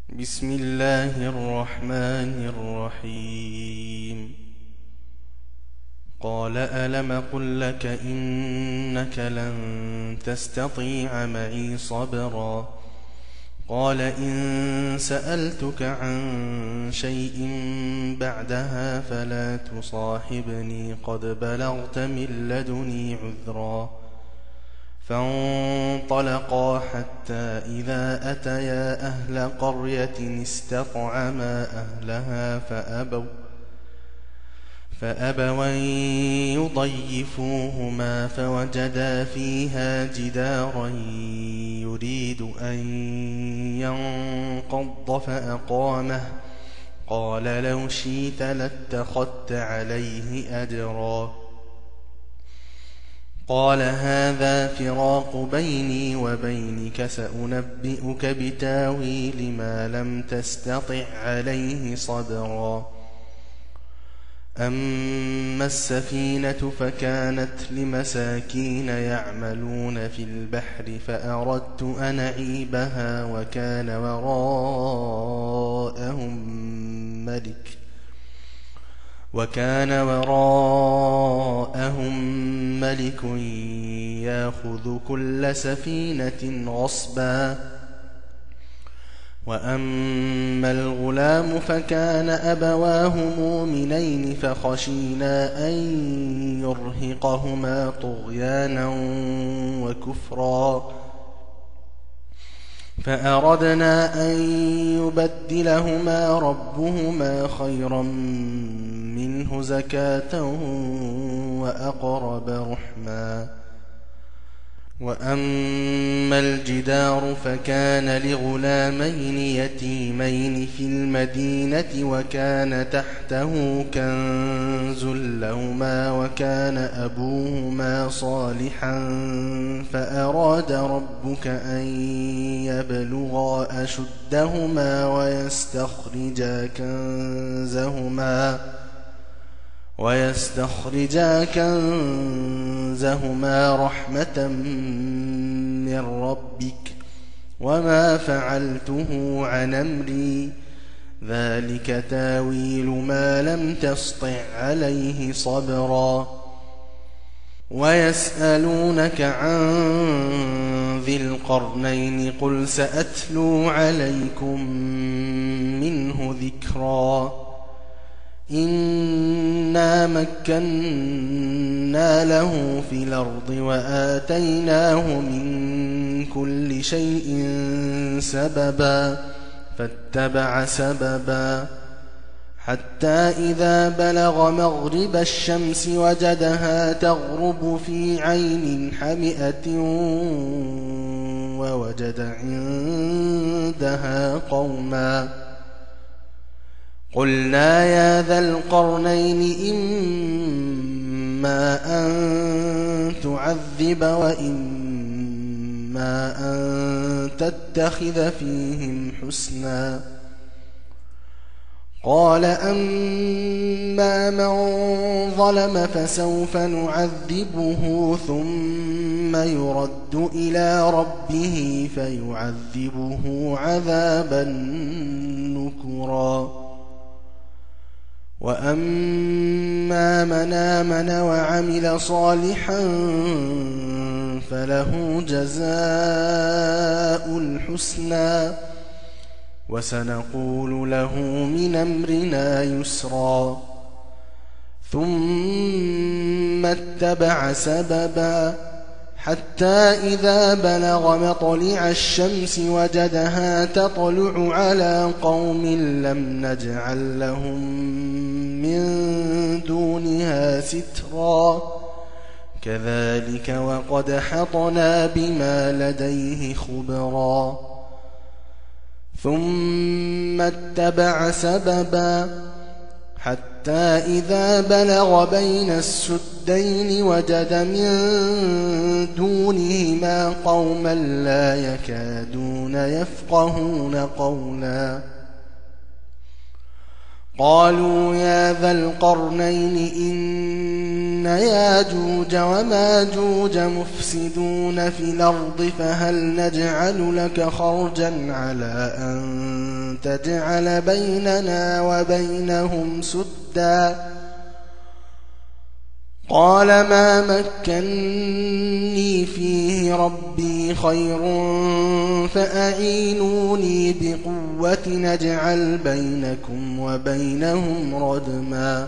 بسم الله الرحمن الرحيم. قال ألم قل لك إنك لن تستطيع معي صبرا. قال إن سألتك عن شيء بعدها فلا تصاحبني قد بلغت من لدني عذرا. فانطلقا حتى إذا أتيا أهل قرية استطعما أهلها فأبوا أن يضيفوهما فوجدا فيها جدارا يريد أن ينقض فأقامه. قال لو شئت لاتخذت عليه أجرا. قال هذا فراق بيني وبينك سأنبئك بتاويل ما لم تستطع عليه صبرا. أما السفينة فكانت لمساكين يعملون في البحر فأردت أن أعيبها وكان وراءهم ملك يأخذ كل سفينة غصبا. وأما الغلام فكان أبواه مؤمنين فخشينا أن يرهقهما طغيانا وكفرا فأردنا أن يبدلهما ربهما خيرا منه زكاة وأقرب رحما. وأما الجدار فكان لغلامين يتيمين في المدينة وكان تحته كنز لهما وكان أبوهما صالحا فأراد ربك أن يبلغا أشدهما ويستخرجا كنزهما رحمة من ربك وما فعلته عن أمري ذلك تاويل ما لم تسطع عليه صبرا. ويسألونك عن ذي القرنين قل سأتلو عليكم منه ذكرا. إنا مكنا له في الأرض وآتيناه من كل شيء سببا فاتبع سببا حتى إذا بلغ مغرب الشمس وجدها تغرب في عين حمئة ووجد عندها قوما. قلنا يا ذا القرنين إما أن تعذب وإما أن تتخذ فيهم حسنا. قال أما من ظلم فسوف نعذبه ثم يرد إلى ربه فيعذبه عذابا نكرا. وأما من آمن وعمل صالحا فله جزاء الحسنى وسنقول له من أمرنا يسرا. ثم اتبع سببا حتى إذا بلغ مطلع الشمس وجدها تطلع على قوم لم نجعل لهم من دونها سترا كذلك وقد حطنا بما لديه خبرا. ثم اتبع سببا حتى إذا بلغ بين السدين وجد من دونهما قوما لا يكادون يفقهون قولا. قالوا يا ذا القرنين إن ياجوج وماجوج مفسدون في الأرض فهل نجعل لك خرجا على أن تجعل بيننا وبينهم سدا قال ما مكني فيه ربي خير فأعينوني بقوة نجعل بينكم وبينهم ردما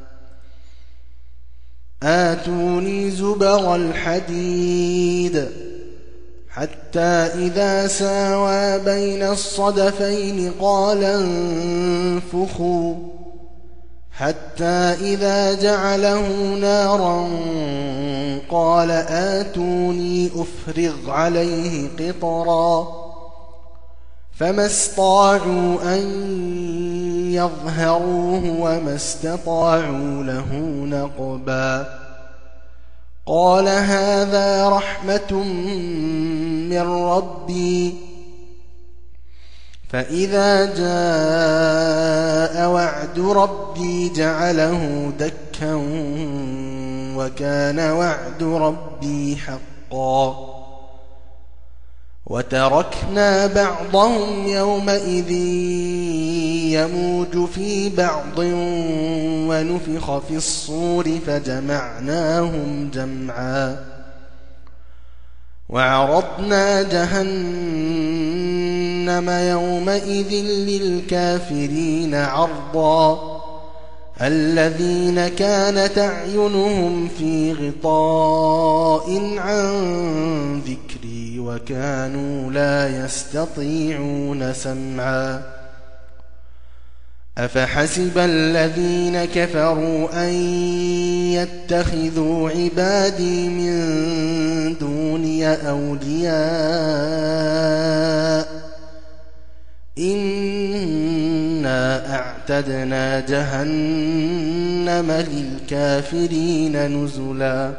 آتوني زبر الحديد حتى إذا ساوى بين الصدفين قال انفخوا حتى إذا جعله نارا قال آتوني أفرغ عليه قطرا فما استطاعوا أن يظهروه وما استطاعوا له نقبا قال هذا رحمة من ربي فإذا جاء وعد ربي جعله دكا وكان وعد ربي حقا وتركنا بعضهم يومئذ يموج في بعض ونفخ في الصور فجمعناهم جمعا وعرضنا جهنم يومئذ للكافرين عرضا الذين كانت أعينهم في غطاء عن ذكري وكانوا لا يستطيعون سمعا أفحسب الذين كفروا أن يتخذوا عبادي من دوني أولياء إنا أعتدنا جهنم للكافرين نزلا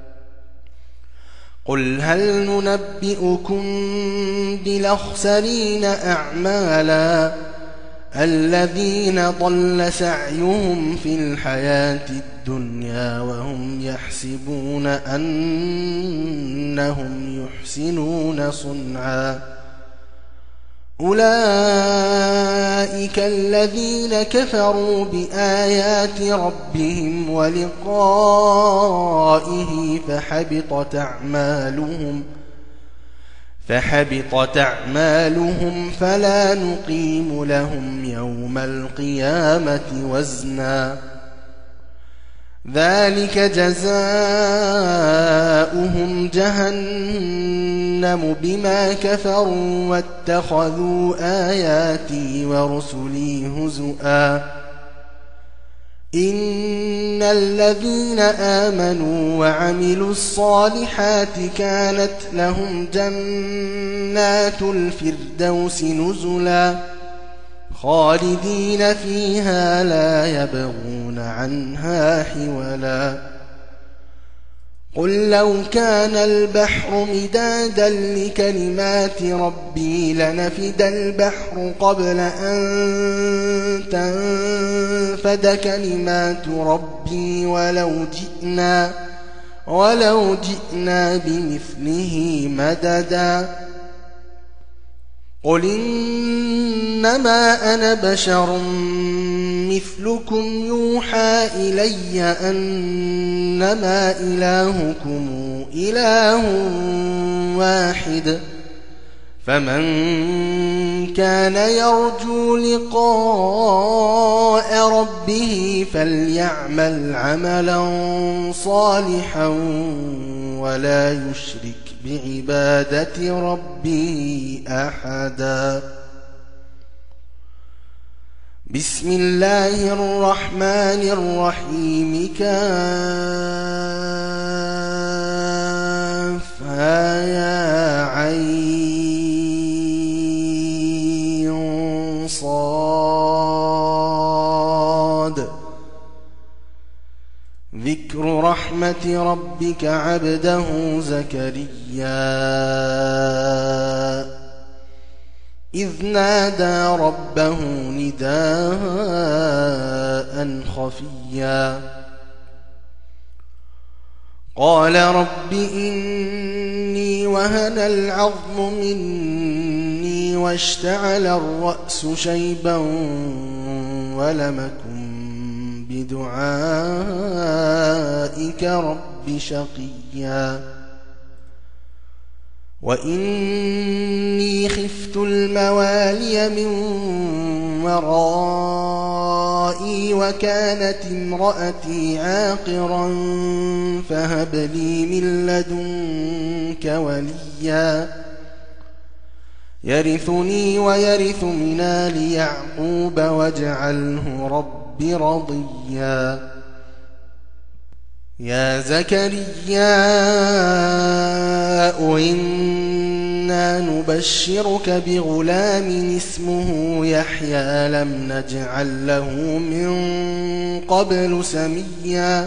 قل هل ننبئكم بالأخسرين أعمالا الذين ضل سعيهم في الحياة الدنيا وهم يحسبون أنهم يحسنون صنعا أولئك الذين كفروا بآيات ربهم ولقائه فحبطت أعمالهم فلا نقيم لهم يوم القيامة وزنا ذلك جزاؤهم جهنم بما كفروا واتخذوا آياتي ورسلي هزؤا إن الذين آمنوا وعملوا الصالحات كانت لهم جنات الفردوس نزلا خالدين فيها لا يبغون عنها حولا قل لو كان البحر مدادا لكلمات ربي لنفد البحر قبل أن تنفد كلمات ربي ولو جئنا بمثله مددا قل إنما أنا بشر مثلكم يوحى إلي أنما إلهكم إله واحد فمن كان يرجو لقاء ربه فليعمل عملا صالحا ولا يشرك بعبادة ربه أحدا بسم الله الرحمن الرحيم كافها يا عين صاد ذكر رحمة ربك عبده زكريا إذ نادى ربه نداء خفيا قال رب إني وهن العظم مني واشتعل الرأس شيبا ولم أكن بدعائك رب شقيا وإني خفت الموالي من ورائي وكانت امرأتي عاقرا فهب لي من لدنك وليا يرثني ويرث من آل يعقوب واجعله رب رضيا يا زكريا إنا نبشرك بغلام اسمه يحيى لم نجعل له من قبل سميا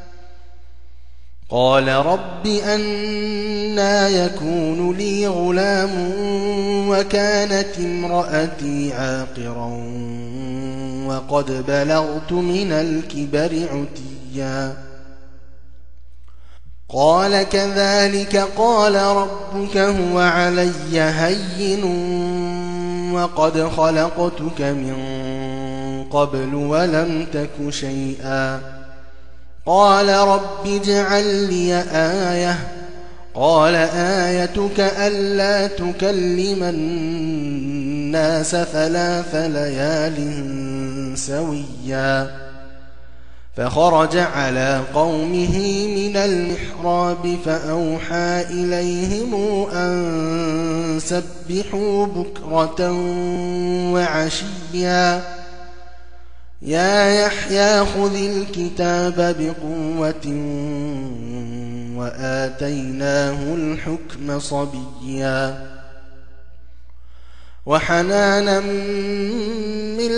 قال رب أنى يكون لي غلام وكانت امرأتي عاقرا وقد بلغت من الكبر عتيا قال كذلك قال ربك هو علي هين وقد خلقتك من قبل ولم تك شيئا قال رب اجعل لي آية قال آيتك ألا تكلم الناس 3 ليال سويا فخرج على قومه من المحراب فأوحى إليهم أن سبحوا بكرة وعشيا يا يحيى خذ الكتاب بقوة وآتيناه الحكم صبيا وحنانا من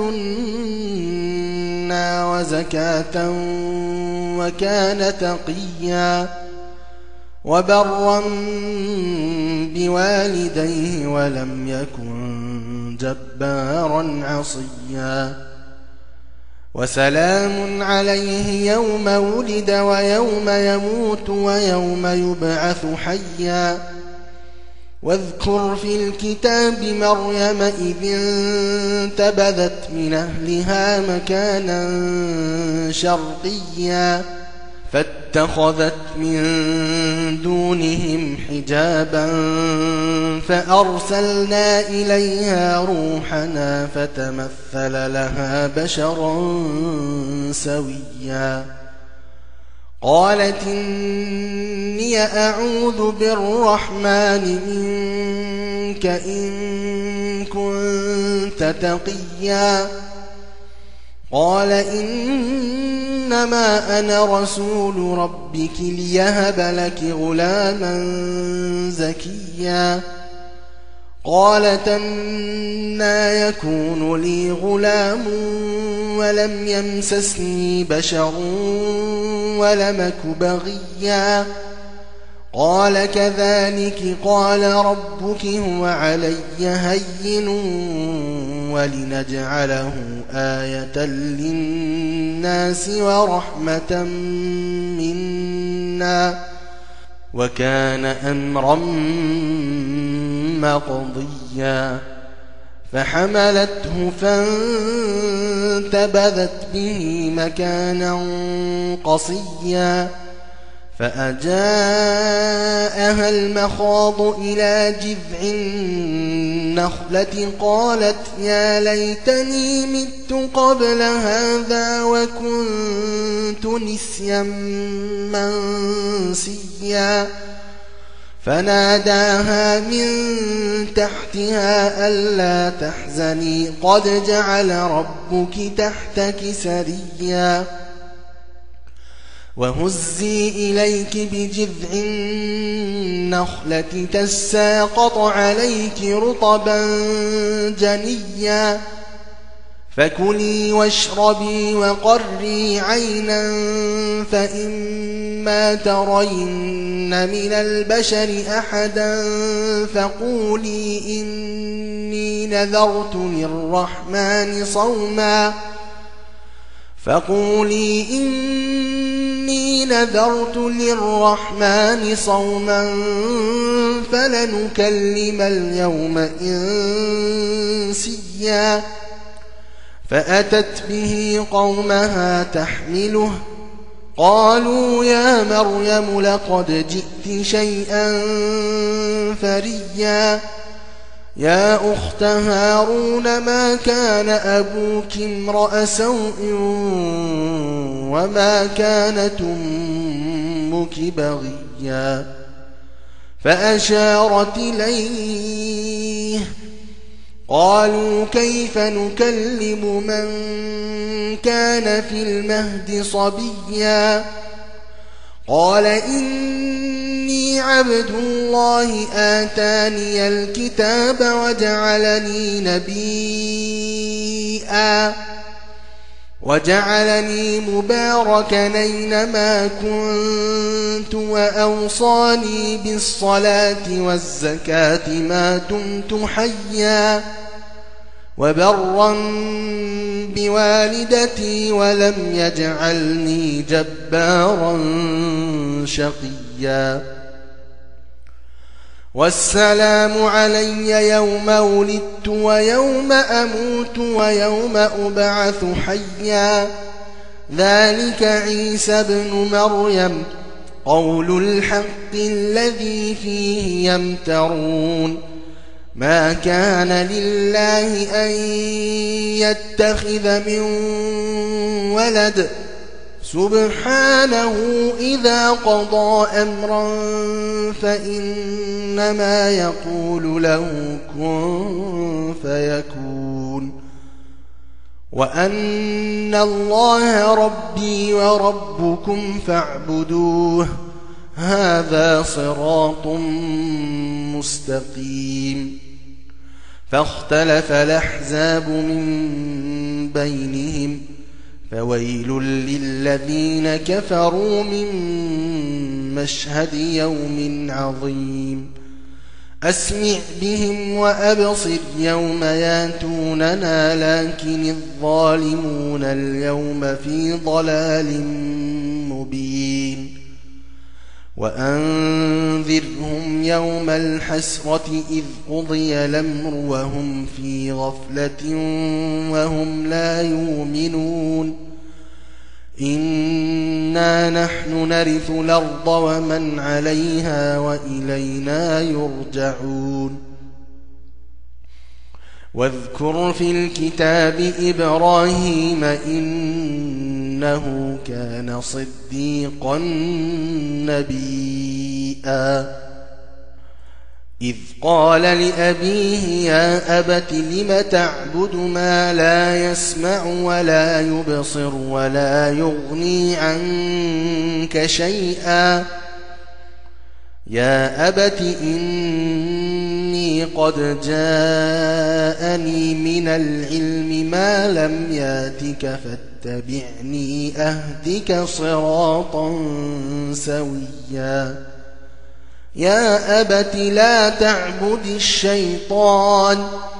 لدنا وزكاة وكان تقيا وبرا بوالديه ولم يكن جبارا عصيا وسلام عليه يوم ولد ويوم يموت ويوم يبعث حيا واذكر في الكتاب مريم إذ انتبذت من أهلها مكانا شرقيا فاتخذت من دونهم حجابا فأرسلنا إليها روحنا فتمثل لها بشرا سويا قالت إني أعوذ بالرحمن منك إن كنت تقيا قال إنما أنا رسول ربك ليهب لك غلاما زكيا قالت أنى يكون لي غلام ولم يمسسني بشر ولم أك بغيا قال كذلك قال ربك هو علي هين ولنجعله آية للناس ورحمة منا وكان أمرا مقضيا فحملته فانتبذت به مكانا قصيا فأجاءها المخاض إلى جذع النخلة قالت يا ليتني مت قبل هذا وكنت نسيا منسيا فناداها من تحتها ألا تحزني قد جعل ربك تحتك سريا وهزي إليك بجذع النخلة تساقط عليك رطبا جنيا فكلي واشربي وقري عينا فإما ترين من البشر أحدا فقولي إني نذرت للرحمن صوما فلنكلم اليوم إنسيا فأتت به قومها تحمله قالوا يا مريم لقد جئت شيئا فريا يا أخت هارون ما كان أبوك امرأ سوء وما كانت أمك بغيا فأشارت إليه قالوا كيف نكلم من كان في المهد صبيا قال إني عبد الله آتاني الكتاب وجعلني مباركا أينما كنت وأوصاني بالصلاة والزكاة ما دمت حيا وبرا بوالدتي ولم يجعلني جبارا شقيا والسلام علي يوم ولدت ويوم أموت ويوم أبعث حيا ذلك عيسى ابن مريم قول الحق الذي فيه يمترون ما كان لله أن يتخذ من ولد سبحانه إذا قضى أمرا فإنما يقول له كن فيكون وأن الله ربي وربكم فاعبدوه هذا صراط مستقيم فاختلف الأحزاب من بينهم فويل للذين كفروا من مشهد يوم عظيم أسمع بهم وأبصر يوم ياتوننا لكن الظالمون اليوم في ضلال مبين وأنذرهم يوم الحسرة إذ قضي الأمر وهم في غفلة وهم لا يؤمنون إنا نحن نرث الأرض ومن عليها وإلينا يرجعون واذكر في الكتاب إبراهيم إنه كان صديقا نبيا إذ قال لأبيه يا أبت لم تعبد ما لا يسمع ولا يبصر ولا يغني عنك شيئا يا أبت إني قد جاءني من العلم ما لم ياتك فاتبعني أهدك صراطا سويا يا أبت لا تعبد الشيطان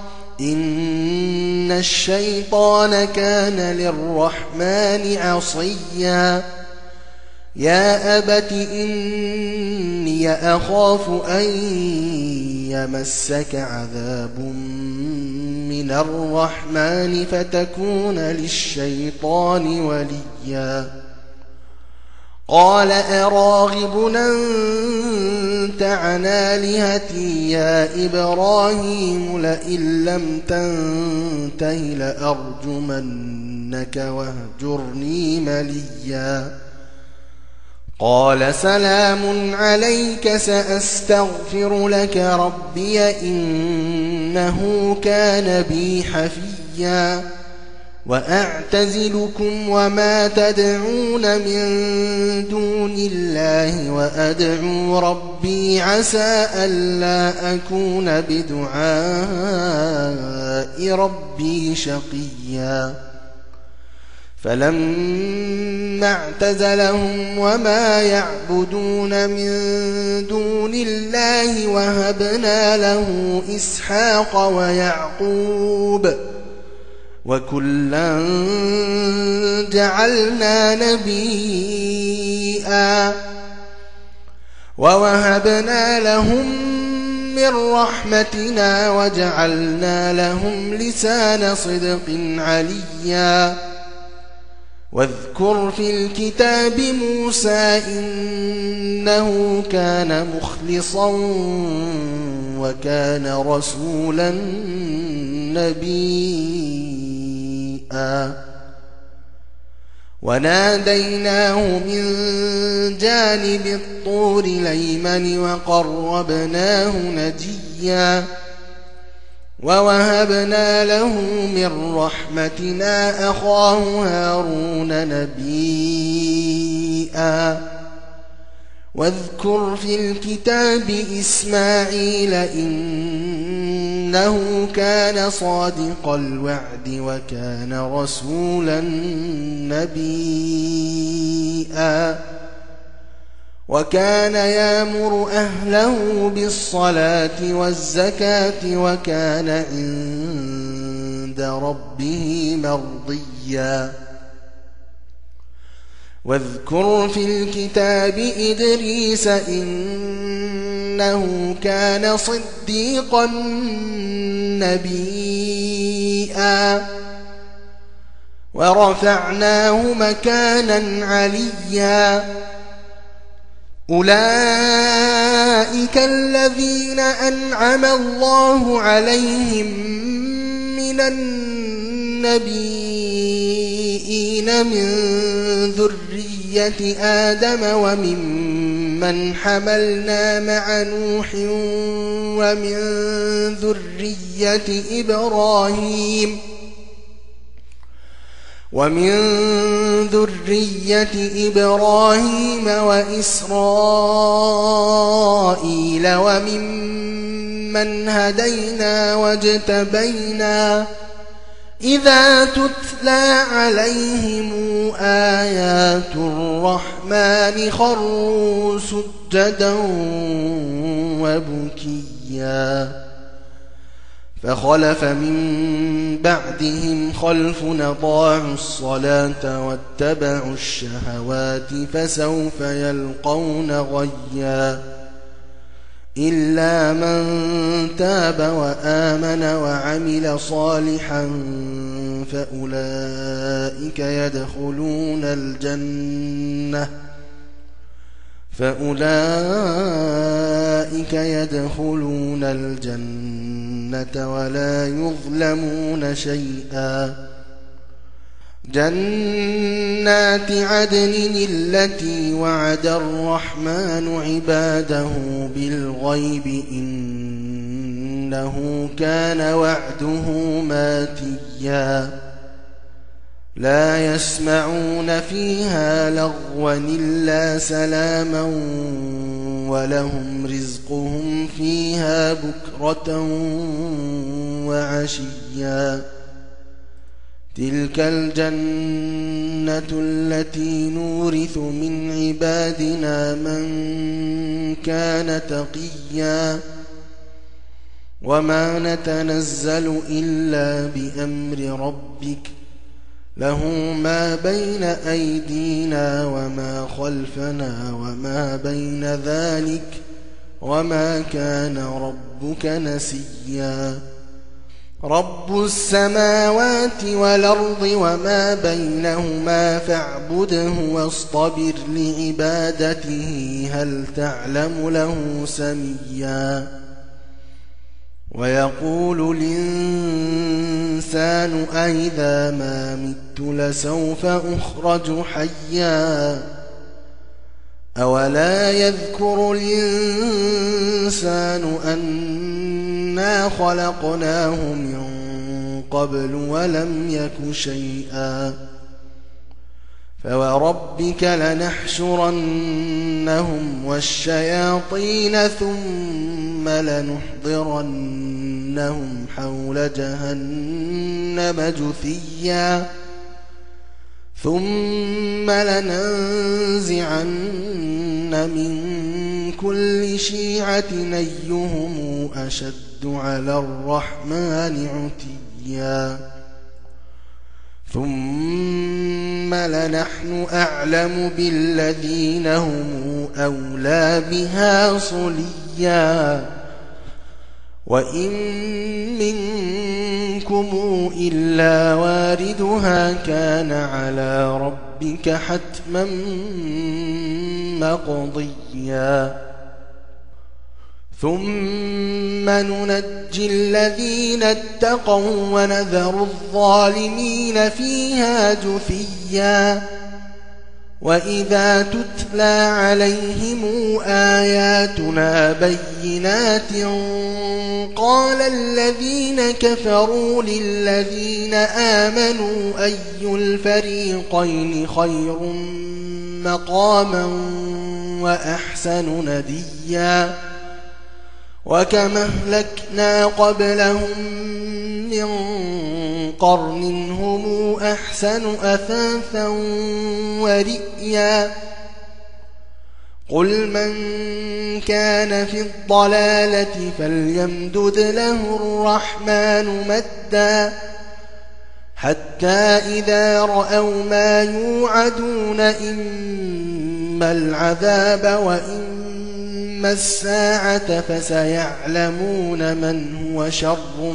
إن الشيطان كان للرحمن عصيا يا أبت إني أخاف أن يمسك عذاب من الرحمن فتكون للشيطان وليا قال أراغب أنت عن آلهتي يا إبراهيم لئن لم تنته لأرجمنك واهجرني مليا قال سلام عليك سأستغفر لك ربي إنه كان بي حفيا وأعتزلكم وما تدعون من دون الله وأدعو ربي عسى ألا أكون بدعاء ربي شقيا فلما اعتزلهم وما يعبدون من دون الله وهبنا له إسحاق ويعقوب وكلا جعلنا نبيا ووهبنا لهم من رحمتنا وجعلنا لهم لسان صدق عليا واذكر في الكتاب موسى إنه كان مخلصا وكان رسولا نبيا وناديناه من جانب الطور الأيمن وقربناه نجيا ووهبنا له من رحمتنا أخاه هارون نبيا واذكر في الكتاب إسماعيل إنه كان صادق الوعد وكان رسولا نبيا وكان يأمر أهله بالصلاة والزكاة وكان عند ربه مرضيا واذكر في الكتاب إدريس إنه كان صديقا نبيا ورفعناه مكانا عليا أولئك الذين أنعم الله عليهم من النبيين من ذرية آدم وممن حملنا مع نوح ومن ذرية إبراهيم وإسرائيل وممن هدينا واجتبينا إذا تتلى عليهم آيات الرحمن خروا سجدا وبكيا فخلف من بعدهم خلف أضاعوا الصلاة واتبعوا الشهوات فسوف يلقون غيا إلا من تاب وآمن وعمل صالحا فأولئك يدخلون الجنة ولا يظلمون شيئا جنات عدن التي وعد الرحمن عباده بالغيب إنه كان وعده ماتيا لا يسمعون فيها لغوا إلا سلاما ولهم رزقهم فيها بكرة وعشيا تلك الجنة التي نورث من عبادنا من كان تقيا وما نتنزل إلا بأمر ربك له ما بين أيدينا وما خلفنا وما بين ذلك وما كان ربك نسيا رب السماوات والأرض وما بينهما فاعبده واصطبر لعبادته هل تعلم له سميا ويقول الإنسان أئذا ما مت لسوف أخرج حيا أولا يذكر الإنسان أنا خلقناه من قبل ولم يك شيئا فوربك لنحشرنهم والشياطين ثم لنحضرنهم حول جهنم جثيا ثم لننزعن من كل شيعة أيهم أشد على الرحمن عتيا ثم لنحن أعلم بالذين هم أولى بها صليا وإن منكم إلا واردها كان على ربك حتما مقضيا ثم ننجي الذين اتقوا ونذر الظالمين فيها جثيا وإذا تتلى عليهم آياتنا بينات قال الذين كفروا للذين آمنوا أي الفريقين خير مقاما وأحسن نديا وكم أهلكنا قبلهم من قرن هم أحسن أثاثا ورئيا قل من كان في الضلالة فليمدد له الرحمن مدا حتى إذا رأوا ما يوعدون إما العذاب وإما الساعة فسيعلمون من هو شر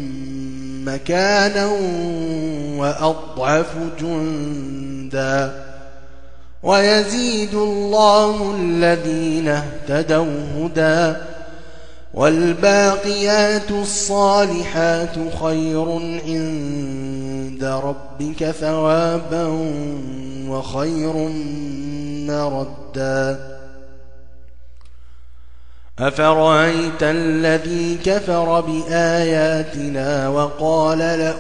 مكانا وأضعف جندا ويزيد الله الذين اهتدوا هدى والباقيات الصالحات خير عند ربك ثوابا وخير مردا أفرأيت الذي كفر بآياتنا وقال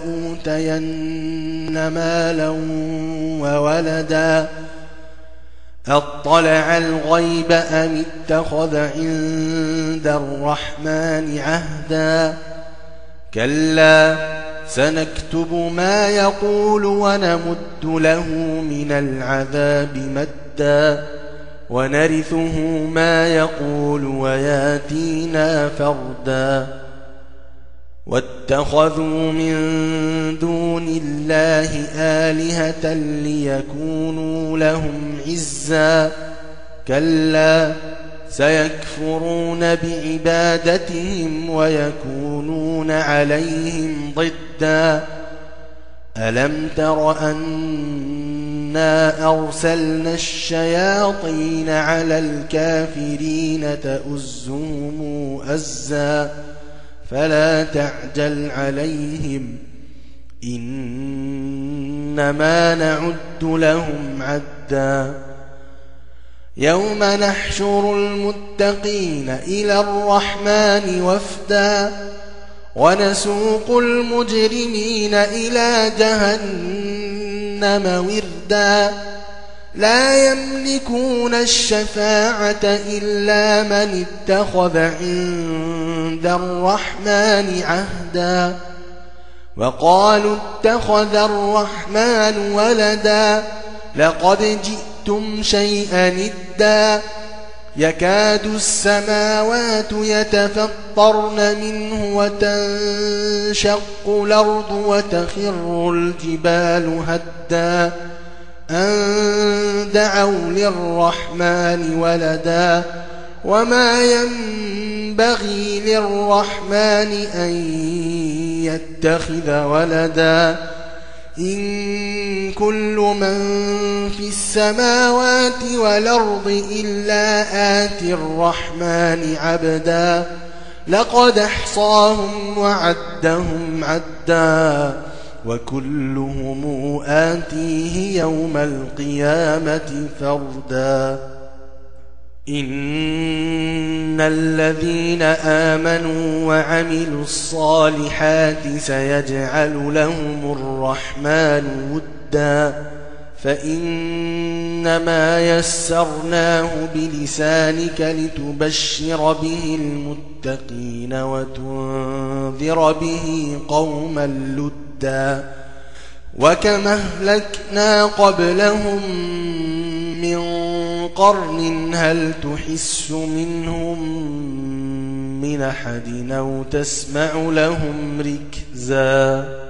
لأوتين مالا وولدا أطلع الغيب أم اتخذ عند الرحمن عهدا كلا سنكتب ما يقول ونمد له من العذاب مدا ونرثه ما يقول وياتينا فردا واتخذوا من دون الله آلهة ليكونوا لهم عزا كلا سيكفرون بعبادتهم ويكونون عليهم ضدا ألم تر أنا أرسلنا الشياطين على الكافرين تؤزهم أزا فلا تعجل عليهم إنما نعد لهم عدا يوم نحشر المتقين إلى الرحمن وفدا ونسوق المجرمين إلى جهنم وردا لا يملكون الشفاعة إلا من اتخذ عند الرحمن عهدا وقالوا اتخذ الرحمن ولدا لقد جئتم شيئا إدا يكاد السماوات يتفطرن منه وتنشق الأرض وتخر الجبال هدا أن دعوا للرحمن ولدا وما ينبغي للرحمن أن يتخذ ولدا إن كل من في السماوات والأرض إلا آتي الرحمن عبدا لقد احصاهم وعدهم عدا وكلهم آتيه يوم القيامة فردا إن الذين آمنوا وعملوا الصالحات سيجعل لهم الرحمن ودا فإنما يسرناه بلسانك لتبشر به المتقين وتنذر به قوما لدا وكما أهلكنا قبلهم من قرن هل تحس منهم من أحد أو تسمع لهم ركزا